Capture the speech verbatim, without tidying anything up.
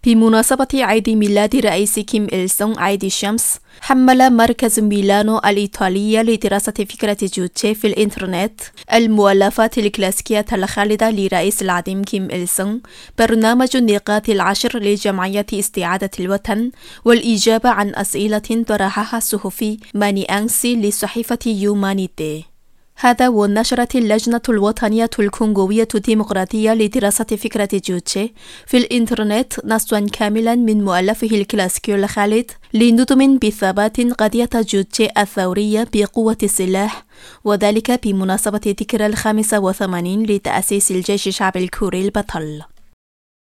بمناسبة عيد ميلاد رئيس كيم إل سونغ عيد الشمس، حمل مركز ميلانو الإيطالي لدراسة فكرة جوتشي في الإنترنت المؤلفات الكلاسيكية الخالدة لرئيس العظيم كيم إل سونغ برنامج النقاط العشر لجمعية استعادة الوطن والإجابة عن أسئلة طرحها الصحفي ماني أنسي لصحيفة يومانيتي. هذا ونشرت اللجنة الوطنية الكونغوية الديمقراطية لدراسة فكرة جوتشي في الإنترنت نصا كاملا من مؤلفه الكلاسيكي الخالد لندم بثبات قضية جوتشي الثورية بقوة السلاح، وذلك بمناسبة ذكرى الخامس وثمانين لتأسيس الجيش الشعبي الكوري البطل.